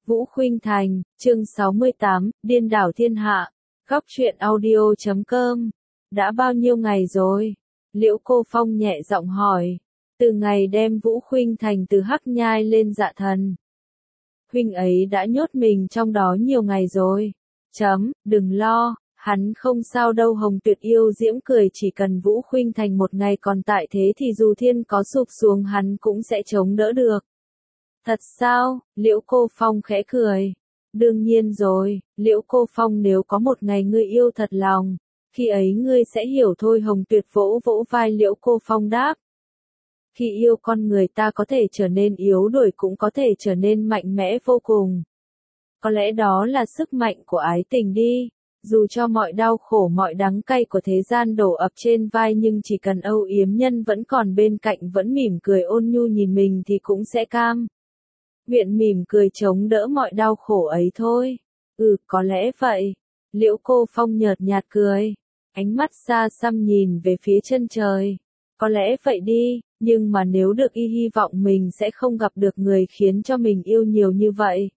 Vũ Khuynh Thành, chương 68, Điên đảo thiên hạ. Góc truyện audio.com. Đã bao nhiêu ngày rồi? Liễu Cô Phong nhẹ giọng hỏi. Từ ngày đem Vũ Khuynh Thành từ Hắc Nhai lên Dạ Thần. Huynh ấy đã nhốt mình trong đó nhiều ngày rồi. Đừng lo, hắn không sao đâu. Hồng Tuyệt yêu diễm cười, chỉ cần Vũ Khuynh Thành một ngày còn tại thế thì dù thiên có sụp xuống hắn cũng sẽ chống đỡ được. Thật sao? Liễu Cô Phong khẽ cười. Đương nhiên rồi, Liễu Cô Phong, nếu có một ngày ngươi yêu thật lòng, khi ấy ngươi sẽ hiểu thôi. Hồng Tuyệt vỗ vỗ vai Liễu Cô Phong đáp. Khi yêu con người ta có thể trở nên yếu đuối cũng có thể trở nên mạnh mẽ vô cùng. Có lẽ đó là sức mạnh của ái tình đi. Dù cho mọi đau khổ mọi đắng cay của thế gian đổ ập trên vai, nhưng chỉ cần âu yếm nhân vẫn còn bên cạnh, vẫn mỉm cười ôn nhu nhìn mình thì cũng sẽ cam nguyện mỉm cười chống đỡ mọi đau khổ ấy thôi. Có lẽ vậy. Liễu Cô Phong nhợt nhạt cười, ánh mắt xa xăm nhìn về phía chân trời. Có lẽ vậy đi, nhưng mà nếu được hy vọng mình sẽ không gặp được người khiến cho mình yêu nhiều như vậy.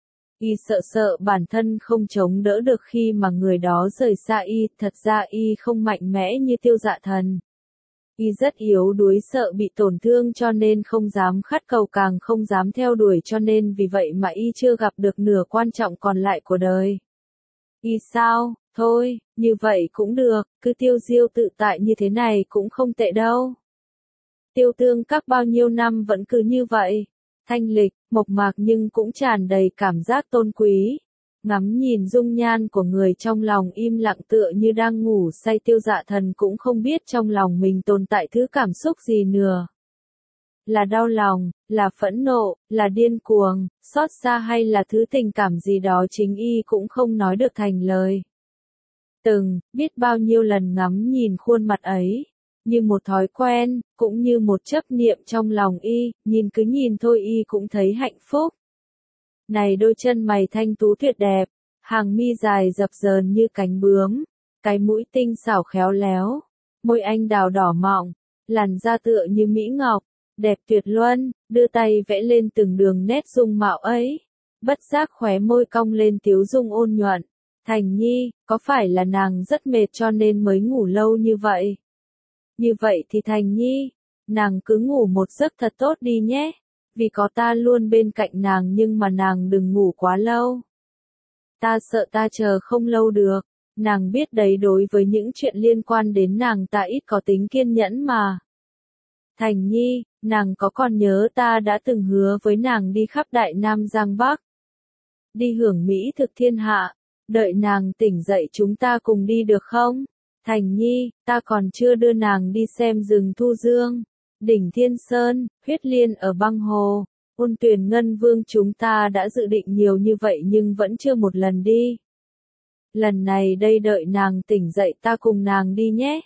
Sợ bản thân không chống đỡ được khi mà người đó rời xa thật ra không mạnh mẽ như Tiêu Dạ Thần. Rất yếu đuối, sợ bị tổn thương cho nên không dám khát cầu, càng không dám theo đuổi, cho nên vì vậy mà chưa gặp được nửa quan trọng còn lại của đời. Sao? Thôi, như vậy cũng được, cứ tiêu diêu tự tại như thế này cũng không tệ đâu. Tiêu Tương Các bao nhiêu năm vẫn cứ như vậy, thanh lịch, mộc mạc nhưng cũng tràn đầy cảm giác tôn quý. Ngắm nhìn dung nhan của người trong lòng im lặng tựa như đang ngủ say, Tiêu Dạ Thần cũng không biết trong lòng mình tồn tại thứ cảm xúc gì nữa. Là đau lòng, là phẫn nộ, là điên cuồng, xót xa hay là thứ tình cảm gì đó chính cũng không nói được thành lời. Biết bao nhiêu lần ngắm nhìn khuôn mặt ấy, như một thói quen, cũng như một chấp niệm trong lòng nhìn cứ nhìn thôi cũng thấy hạnh phúc. Này đôi chân mày thanh tú tuyệt đẹp, hàng mi dài dập dờn như cánh bướm, cái mũi tinh xảo khéo léo, môi anh đào đỏ mọng, làn da tựa như mỹ ngọc, đẹp tuyệt luân, đưa tay vẽ lên từng đường nét dung mạo ấy, bất giác khóe môi cong lên tiếu dung ôn nhuận. Thành Nhi, có phải là nàng rất mệt cho nên mới ngủ lâu như vậy? Như vậy thì Thành Nhi, nàng cứ ngủ một giấc thật tốt đi nhé. Vì có ta luôn bên cạnh nàng, nhưng mà nàng đừng ngủ quá lâu. Ta sợ ta chờ không lâu được. Nàng biết đấy, đối với những chuyện liên quan đến nàng ta ít có tính kiên nhẫn mà. Thành Nhi, nàng có còn nhớ ta đã từng hứa với nàng đi khắp Đại Nam Giang Bắc, đi hưởng mỹ thực thiên hạ, đợi nàng tỉnh dậy chúng ta cùng đi được không? Thành Nhi, ta còn chưa đưa nàng đi xem rừng Thu Dương, đỉnh Thiên Sơn, huyết liên ở băng hồ, Ôn Tuyền Ngân Vương, chúng ta đã dự định nhiều như vậy nhưng vẫn chưa một lần đi. Lần này đây đợi nàng tỉnh dậy ta cùng nàng đi nhé.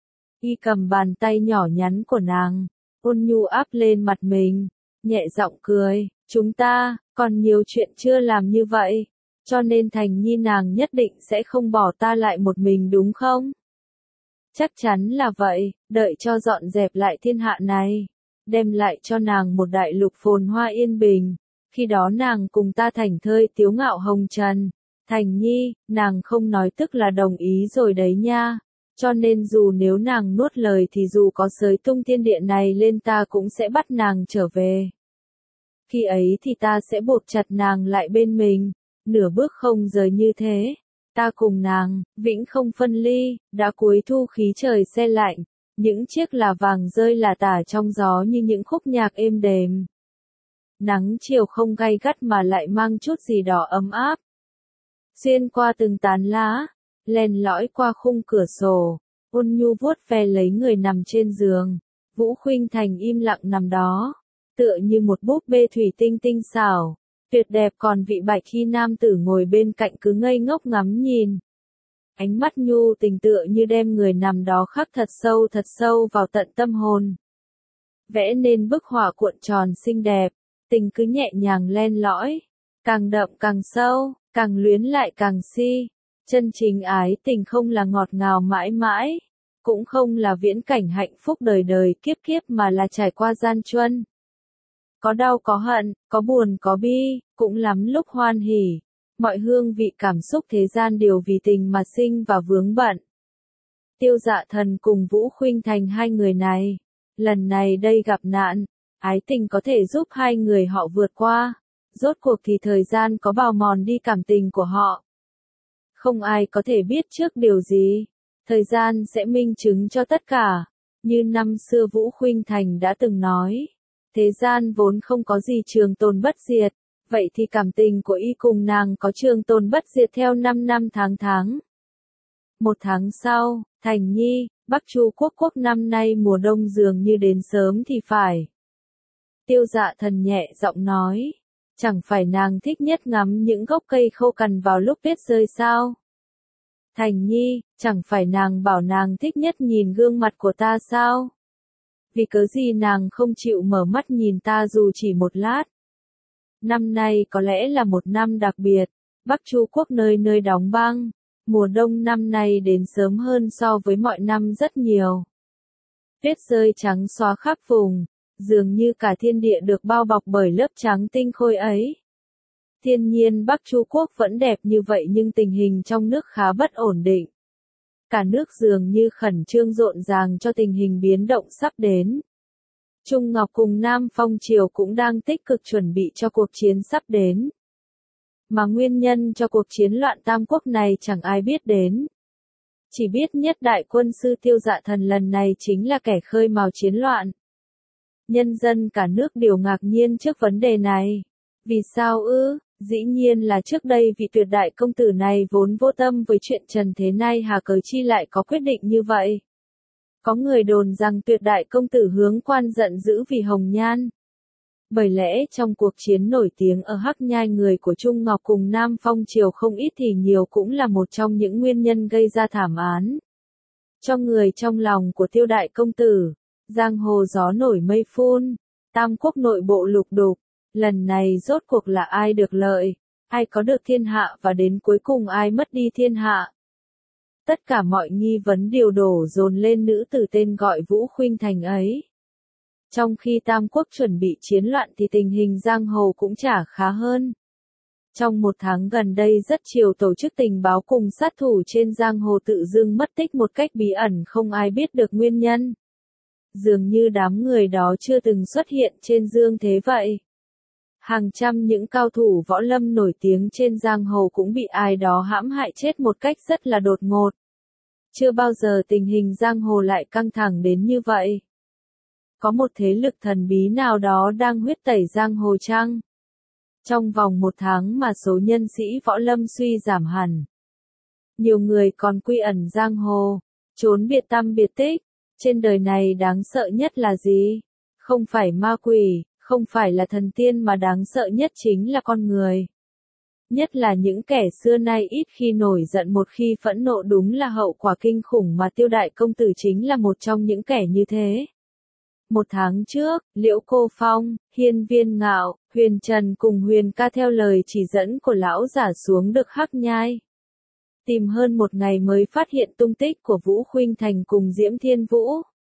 Cầm bàn tay nhỏ nhắn của nàng, ôn nhu áp lên mặt mình, nhẹ giọng cười, chúng ta còn nhiều chuyện chưa làm như vậy, cho nên Thành Nhi nàng nhất định sẽ không bỏ ta lại một mình đúng không? Chắc chắn là vậy, đợi cho dọn dẹp lại thiên hạ này, đem lại cho nàng một đại lục phồn hoa yên bình, khi đó nàng cùng ta thảnh thơi tiếu ngạo hồng trần. Thành Nhi, nàng không nói tức là đồng ý rồi đấy nha, cho nên dù nếu nàng nuốt lời thì dù có xới tung thiên địa này lên ta cũng sẽ bắt nàng trở về. Khi ấy thì ta sẽ buộc chặt nàng lại bên mình, nửa bước không rời như thế. Ta cùng nàng, vĩnh không phân ly. Đã cuối thu khí trời se lạnh, những chiếc là vàng rơi lả tả trong gió như những khúc nhạc êm đềm. Nắng chiều không gay gắt mà lại mang chút gì đó ấm áp. Xuyên qua từng tán lá, len lỏi qua khung cửa sổ, ôn nhu vuốt ve lấy người nằm trên giường. Vũ Khuynh Thành im lặng nằm đó, tựa như một búp bê thủy tinh tinh xảo, tuyệt đẹp, còn vị bạch khi nam tử ngồi bên cạnh cứ ngây ngốc ngắm nhìn. Ánh mắt nhu tình tựa như đem người nằm đó khắc thật sâu vào tận tâm hồn. Vẽ nên bức họa cuộn tròn xinh đẹp, tình cứ nhẹ nhàng len lỏi, càng đậm càng sâu, càng luyến lại càng si. Chân chính ái tình không là ngọt ngào mãi mãi, cũng không là viễn cảnh hạnh phúc đời đời kiếp kiếp, mà là trải qua gian truân. Có đau có hận, có buồn có bi, cũng lắm lúc hoan hỉ. Mọi hương vị cảm xúc thế gian đều vì tình mà sinh và vướng bận. Tiêu Dạ Thần cùng Vũ Khuynh Thành hai người này, lần này đây gặp nạn, ái tình có thể giúp hai người họ vượt qua. Rốt cuộc thì thời gian có bào mòn đi cảm tình của họ. Không ai có thể biết trước điều gì. Thời gian sẽ minh chứng cho tất cả. Như năm xưa Vũ Khuynh Thành đã từng nói. Thế gian vốn không có gì trường tồn bất diệt. Vậy thì cảm tình của y cùng nàng có trường tồn bất diệt theo 5 năm tháng. Một tháng sau, Thành Nhi, Bắc Chu Quốc năm nay mùa đông dường như đến sớm thì phải. Tiêu Dạ Thần nhẹ giọng nói. Chẳng phải nàng thích nhất ngắm những gốc cây khô cằn vào lúc tuyết rơi sao? Thành Nhi, chẳng phải nàng bảo nàng thích nhất nhìn gương mặt của ta sao? Vì cớ gì nàng không chịu mở mắt nhìn ta dù chỉ một lát? Năm nay có lẽ là một năm đặc biệt, Bắc Chu Quốc nơi nơi đóng băng, mùa đông năm nay đến sớm hơn so với mọi năm rất nhiều. Tuyết rơi trắng xóa khắp vùng, dường như cả thiên địa được bao bọc bởi lớp trắng tinh khôi ấy. Thiên nhiên Bắc Chu Quốc vẫn đẹp như vậy nhưng tình hình trong nước khá bất ổn định. Cả nước dường như khẩn trương rộn ràng cho tình hình biến động sắp đến. Trung Ngọc cùng Nam Phong Triều cũng đang tích cực chuẩn bị cho cuộc chiến sắp đến. Mà nguyên nhân cho cuộc chiến loạn Tam Quốc này chẳng ai biết đến. Chỉ biết nhất đại quân sư Tiêu Dạ Thần lần này chính là kẻ khơi mào chiến loạn. Nhân dân cả nước đều ngạc nhiên trước vấn đề này. Vì sao ư? Dĩ nhiên là trước đây vị tuyệt đại công tử này vốn vô tâm với chuyện trần thế nay hà cớ chi lại có quyết định như vậy. Có người đồn rằng tuyệt đại công tử hướng quan giận dữ vì hồng nhan. Bởi lẽ trong cuộc chiến nổi tiếng ở Hắc Nhai người của Trung Ngọc cùng Nam Phong Triều không ít thì nhiều cũng là một trong những nguyên nhân gây ra thảm án. Cho người trong lòng của Tiêu đại công tử, giang hồ gió nổi mây phun, Tam Quốc nội bộ lục đục, lần này rốt cuộc là ai được lợi, ai có được thiên hạ và đến cuối cùng ai mất đi thiên hạ. Tất cả mọi nghi vấn đều đổ dồn lên nữ tử tên gọi Vũ Khuynh Thành ấy. Trong khi Tam Quốc chuẩn bị chiến loạn thì tình hình giang hồ cũng chả khá hơn. Trong một tháng gần đây rất nhiều tổ chức tình báo cùng sát thủ trên giang hồ tự dưng mất tích một cách bí ẩn không ai biết được nguyên nhân. Dường như đám người đó chưa từng xuất hiện trên dương thế vậy. Hàng trăm những cao thủ võ lâm nổi tiếng trên giang hồ cũng bị ai đó hãm hại chết một cách rất là đột ngột. Chưa bao giờ tình hình giang hồ lại căng thẳng đến như vậy. Có một thế lực thần bí nào đó đang huyết tẩy giang hồ chăng? Trong vòng một tháng mà số nhân sĩ võ lâm suy giảm hẳn. Nhiều người còn quy ẩn giang hồ, trốn biệt tăm biệt tích. Trên đời này đáng sợ nhất là gì? Không phải ma quỷ, không phải là thần tiên mà đáng sợ nhất chính là con người. Nhất là những kẻ xưa nay ít khi nổi giận một khi phẫn nộ đúng là hậu quả kinh khủng mà Tiêu đại công tử chính là một trong những kẻ như thế. Một tháng trước, Liễu Cô Phong, Hiên Viên Ngạo, Huyền Trần cùng Huyền Ca theo lời chỉ dẫn của lão giả xuống được Hắc Nhai. Tìm hơn một ngày mới phát hiện tung tích của Vũ Khuynh Thành cùng Diễm Thiên Vũ.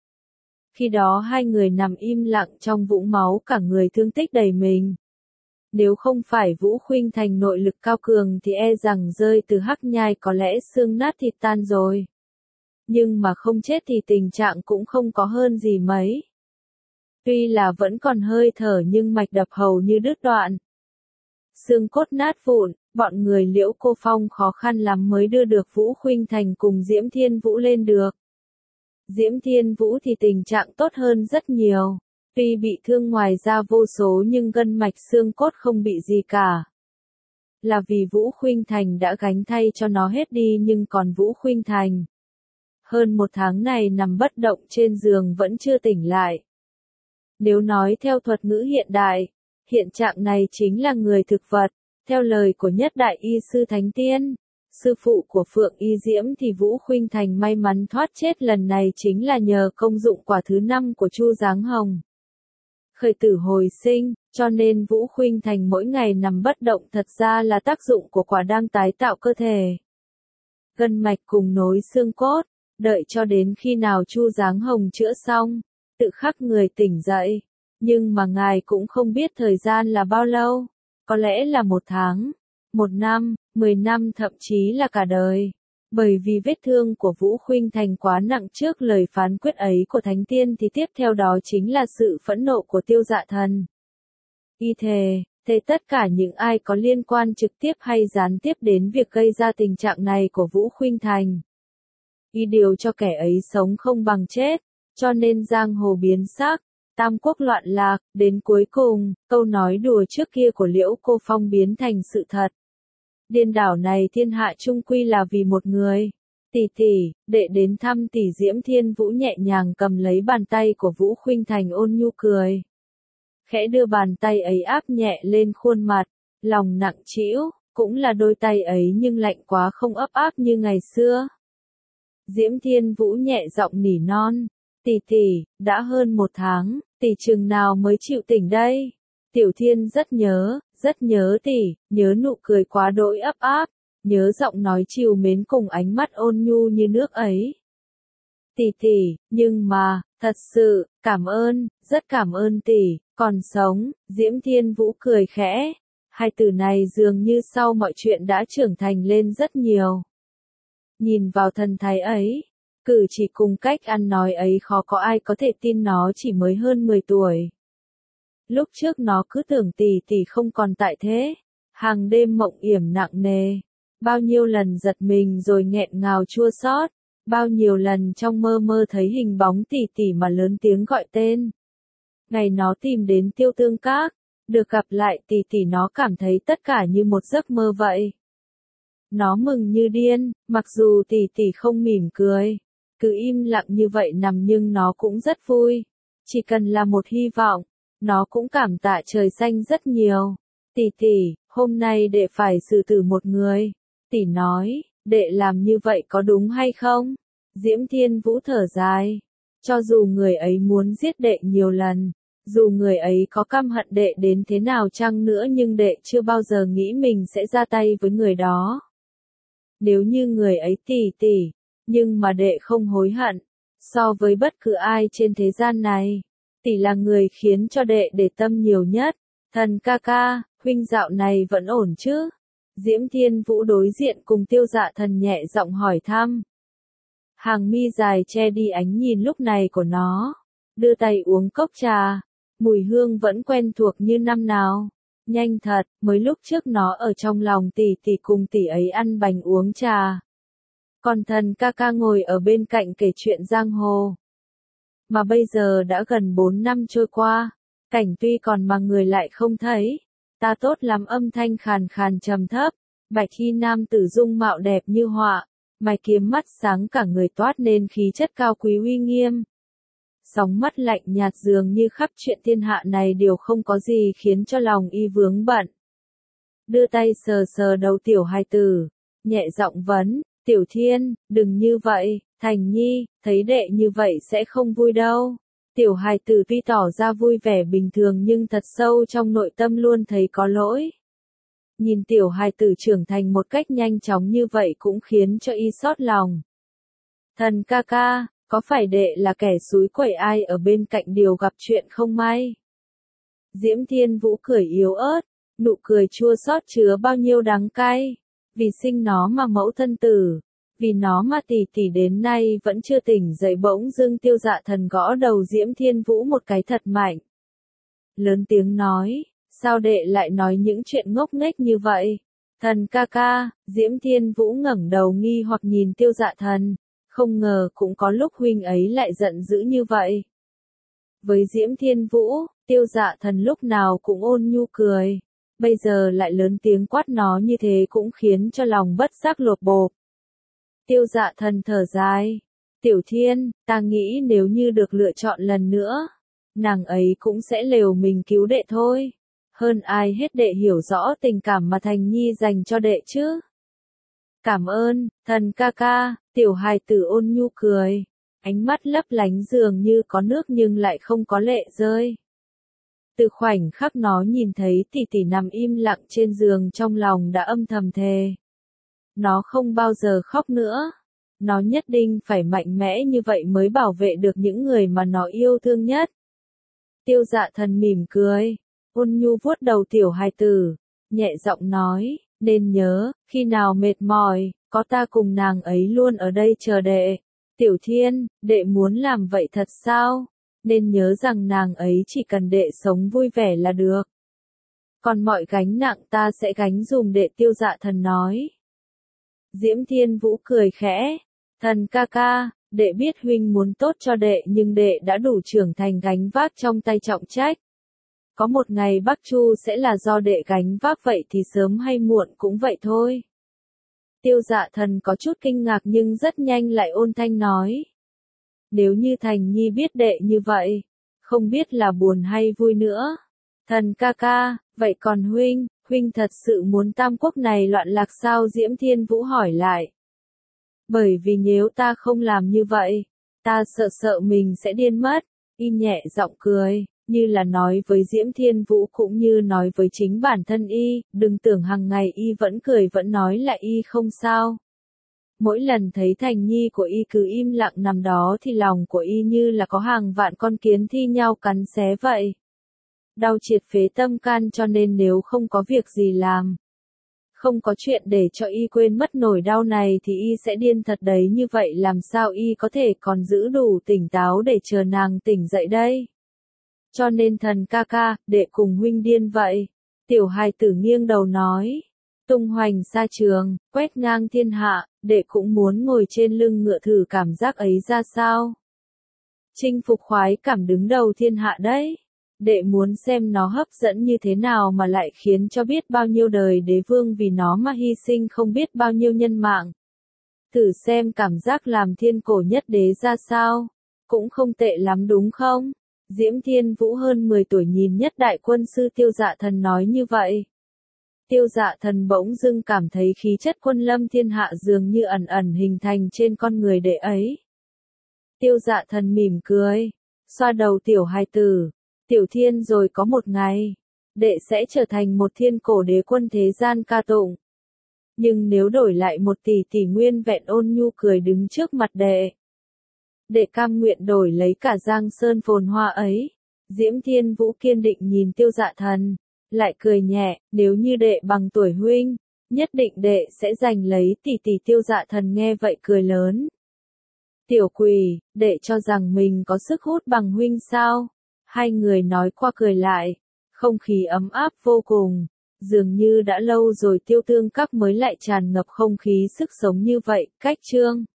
Khi đó hai người nằm im lặng trong vũng máu cả người thương tích đầy mình. Nếu không phải Vũ Khuynh Thành nội lực cao cường thì e rằng rơi từ Hắc Nhai có lẽ xương nát thịt tan rồi. Nhưng mà không chết thì tình trạng cũng không có hơn gì mấy. Tuy là vẫn còn hơi thở nhưng mạch đập hầu như đứt đoạn. Xương cốt nát vụn, bọn người Liễu Cô Phong khó khăn lắm mới đưa được Vũ Khuynh Thành cùng Diễm Thiên Vũ lên được. Diễm Thiên Vũ thì tình trạng tốt hơn rất nhiều. Tuy bị thương ngoài da vô số nhưng gân mạch xương cốt không bị gì cả. Là vì Vũ Khuynh Thành đã gánh thay cho nó hết đi nhưng còn Vũ Khuynh Thành. Hơn một tháng này nằm bất động trên giường vẫn chưa tỉnh lại. Nếu nói theo thuật ngữ hiện đại, hiện trạng này chính là người thực vật. Theo lời của nhất đại y sư Thánh Tiên, sư phụ của Phượng Y Diễm thì Vũ Khuynh Thành may mắn thoát chết lần này chính là nhờ công dụng quả thứ 5 của Chu Giáng Hồng. Khởi tử hồi sinh, cho nên Vũ Khuynh Thành mỗi ngày nằm bất động thật ra là tác dụng của quả đang tái tạo cơ thể. Gân mạch cùng nối xương cốt, đợi cho đến khi nào Chu Giáng Hồng chữa xong, tự khắc người tỉnh dậy. Nhưng mà ngài cũng không biết thời gian là bao lâu. Có lẽ là 1 tháng, 1 năm, 10 năm thậm chí là cả đời. Bởi vì vết thương của Vũ Khuynh Thành quá nặng trước lời phán quyết ấy của Thánh Tiên thì tiếp theo đó chính là sự phẫn nộ của Tiêu Dạ Thần. Y thề tất cả những ai có liên quan trực tiếp hay gián tiếp đến việc gây ra tình trạng này của Vũ Khuynh Thành. Y điều cho kẻ ấy sống không bằng chết, cho nên giang hồ biến sắc, tam quốc loạn lạc, đến cuối cùng, câu nói đùa trước kia của Liễu Cô Phong biến thành sự thật. Điên đảo này thiên hạ chung quy là vì một người. Tỷ tỷ, đệ đến thăm tỷ. Diễm Thiên Vũ nhẹ nhàng cầm lấy bàn tay của Vũ Khuynh Thành ôn nhu cười. Khẽ đưa bàn tay ấy áp nhẹ lên khuôn mặt, lòng nặng trĩu, cũng là đôi tay ấy nhưng lạnh quá không ấp áp như ngày xưa. Diễm Thiên Vũ nhẹ giọng nỉ non, tỷ, đã hơn 1 tháng, tỷ chừng nào mới chịu tỉnh đây? Tiểu Thiên rất nhớ tỷ, nhớ nụ cười quá đỗi ấp áp, nhớ giọng nói trìu mến cùng ánh mắt ôn nhu như nước ấy. Tỷ, nhưng mà, thật sự, cảm ơn, rất cảm ơn tỷ, còn sống. Diễm Thiên Vũ cười khẽ. Hai từ này dường như sau mọi chuyện đã trưởng thành lên rất nhiều. Nhìn vào thần thái ấy, cử chỉ cùng cách ăn nói ấy khó có ai có thể tin nó chỉ mới hơn 10 tuổi. Lúc trước nó cứ tưởng tỷ không còn tại thế, hàng đêm mộng yểm nặng nề, bao nhiêu lần giật mình rồi nghẹn ngào chua xót, bao nhiêu lần trong mơ thấy hình bóng tỷ mà lớn tiếng gọi tên. Ngày nó tìm đến Tiêu Tương Các, được gặp lại tỷ nó cảm thấy tất cả như một giấc mơ vậy. Nó mừng như điên, mặc dù tỷ không mỉm cười, cứ im lặng như vậy nằm nhưng nó cũng rất vui. Chỉ cần là một hy vọng, nó cũng cảm tạ trời xanh rất nhiều. Tỷ, hôm nay đệ phải xử tử một người. Tỷ nói, đệ làm như vậy có đúng hay không? Diễm Thiên Vũ thở dài. Cho dù người ấy muốn giết đệ nhiều lần, dù người ấy có căm hận đệ đến thế nào chăng nữa nhưng đệ chưa bao giờ nghĩ mình sẽ ra tay với người đó. Nếu như người ấy tỷ, nhưng mà đệ không hối hận. So với bất cứ ai trên thế gian này, tỷ là người khiến cho đệ để tâm nhiều nhất. Thần ca, huynh dạo này vẫn ổn chứ? Diễm Thiên Vũ đối diện cùng Tiêu Dạ Thần nhẹ giọng hỏi thăm. Hàng mi dài che đi ánh nhìn lúc này của nó, đưa tay uống cốc trà, mùi hương vẫn quen thuộc như năm nào. Nhanh thật, mới lúc trước nó ở trong lòng tỷ cùng tỷ ấy ăn bánh uống trà. Còn thần ca ngồi ở bên cạnh kể chuyện giang hồ. Mà bây giờ đã gần 4 năm trôi qua, cảnh tuy còn mà người lại không thấy. Ta tốt lắm, âm thanh khàn khàn trầm thấp, bạch y nam tử dung mạo đẹp như họa, mày kiếm mắt sáng cả người toát nên khí chất cao quý uy nghiêm. Sóng mắt lạnh nhạt dường như khắp chuyện thiên hạ này đều không có gì khiến cho lòng y vướng bận. Đưa tay sờ đầu tiểu hài tử, nhẹ giọng vấn, Tiểu Thiên, đừng như vậy, Thành Nhi, thấy đệ như vậy sẽ không vui đâu. Tiểu hài tử tuy tỏ ra vui vẻ bình thường nhưng thật sâu trong nội tâm luôn thấy có lỗi. Nhìn tiểu hài tử trưởng thành một cách nhanh chóng như vậy cũng khiến cho y xót lòng. Thần ca, có phải đệ là kẻ xúi quẩy ai ở bên cạnh điều gặp chuyện không may? Diễm Thiên Vũ cười yếu ớt, nụ cười chua xót chứa bao nhiêu đắng cay. Vì sinh nó mà mẫu thân tử, vì nó mà tỷ đến nay vẫn chưa tỉnh dậy. Bỗng dưng Tiêu Dạ Thần gõ đầu Diễm Thiên Vũ một cái thật mạnh. Lớn tiếng nói, sao đệ lại nói những chuyện ngốc nghếch như vậy? Thần ca, Diễm Thiên Vũ ngẩng đầu nghi hoặc nhìn Tiêu Dạ Thần, không ngờ cũng có lúc huynh ấy lại giận dữ như vậy. Với Diễm Thiên Vũ, Tiêu Dạ Thần lúc nào cũng ôn nhu cười. Bây giờ lại lớn tiếng quát nó như thế cũng khiến cho lòng bất giác lột bột. Tiêu Dạ Thần thở dài. Tiểu Thiên, ta nghĩ nếu như được lựa chọn lần nữa, nàng ấy cũng sẽ liều mình cứu đệ thôi. Hơn ai hết đệ hiểu rõ tình cảm mà Thành Nhi dành cho đệ chứ. Cảm ơn, thần ca, tiểu hài tử ôn nhu cười. Ánh mắt lấp lánh dường như có nước nhưng lại không có lệ rơi. Từ khoảnh khắc nó nhìn thấy tỷ nằm im lặng trên giường trong lòng đã âm thầm thề. Nó không bao giờ khóc nữa. Nó nhất định phải mạnh mẽ như vậy mới bảo vệ được những người mà nó yêu thương nhất. Tiêu Dạ Thần mỉm cười, ôn nhu vuốt đầu tiểu hài tử, nhẹ giọng nói, nên nhớ, khi nào mệt mỏi, có ta cùng nàng ấy luôn ở đây chờ đệ. Tiểu Thiên, đệ muốn làm vậy thật sao? Nên nhớ rằng nàng ấy chỉ cần đệ sống vui vẻ là được. Còn mọi gánh nặng ta sẽ gánh dùm đệ, Tiêu Dạ Thần nói. Diễm Thiên Vũ cười khẽ, thần ca ca, đệ biết huynh muốn tốt cho đệ nhưng đệ đã đủ trưởng thành gánh vác trong tay trọng trách. Có một ngày Bắc Chu sẽ là do đệ gánh vác, vậy thì sớm hay muộn cũng vậy thôi. Tiêu Dạ Thần có chút kinh ngạc nhưng rất nhanh lại ôn thanh nói. Nếu như Thành Nhi biết đệ như vậy, không biết là buồn hay vui nữa. Thần ca ca, vậy còn huynh thật sự muốn Tam Quốc này loạn lạc sao? Diễm Thiên Vũ hỏi lại. Bởi vì nếu ta không làm như vậy, ta sợ mình sẽ điên mất. Y nhẹ giọng cười, như là nói với Diễm Thiên Vũ cũng như nói với chính bản thân y, đừng tưởng hàng ngày y vẫn cười vẫn nói là y không sao. Mỗi lần thấy Thành Nhi của y cứ im lặng nằm đó thì lòng của y như là có hàng vạn con kiến thi nhau cắn xé vậy. Đau triệt phế tâm can, cho nên nếu không có việc gì làm, không có chuyện để cho y quên mất nỗi đau này thì y sẽ điên thật đấy. Như vậy làm sao y có thể còn giữ đủ tỉnh táo để chờ nàng tỉnh dậy đây? Cho nên thần ca ca, đệ cùng huynh điên vậy. Tiểu hài tử nghiêng đầu nói. Tung hoành xa trường, quét ngang thiên hạ, đệ cũng muốn ngồi trên lưng ngựa thử cảm giác ấy ra sao? Chinh phục khoái cảm đứng đầu thiên hạ đấy. Đệ muốn xem nó hấp dẫn như thế nào mà lại khiến cho biết bao nhiêu đời đế vương vì nó mà hy sinh không biết bao nhiêu nhân mạng. Thử xem cảm giác làm thiên cổ nhất đế ra sao. Cũng không tệ lắm đúng không? Diễm Thiên Vũ hơn 10 tuổi nhìn nhất đại quân sư Tiêu Dạ Thần nói như vậy. Tiêu Dạ Thần bỗng dưng cảm thấy khí chất quân lâm thiên hạ dường như ẩn ẩn hình thành trên con người đệ ấy. Tiêu Dạ Thần mỉm cười, xoa đầu tiểu hài tử. Tiểu Thiên, rồi có một ngày, đệ sẽ trở thành một thiên cổ đế quân thế gian ca tụng. Nhưng nếu đổi lại một tỷ tỷ nguyên vẹn ôn nhu cười đứng trước mặt đệ, đệ cam nguyện đổi lấy cả giang sơn phồn hoa ấy. Diễm Thiên Vũ kiên định nhìn Tiêu Dạ Thần, lại cười nhẹ, nếu như đệ bằng tuổi huynh, nhất định đệ sẽ giành lấy tỷ tỷ. Tiêu Dạ Thần nghe vậy cười lớn. Tiểu quỷ, đệ cho rằng mình có sức hút bằng huynh sao? Hai người nói qua cười lại, không khí ấm áp vô cùng, dường như đã lâu rồi Tiêu Tương Các mới lại tràn ngập không khí sức sống như vậy. Cách chương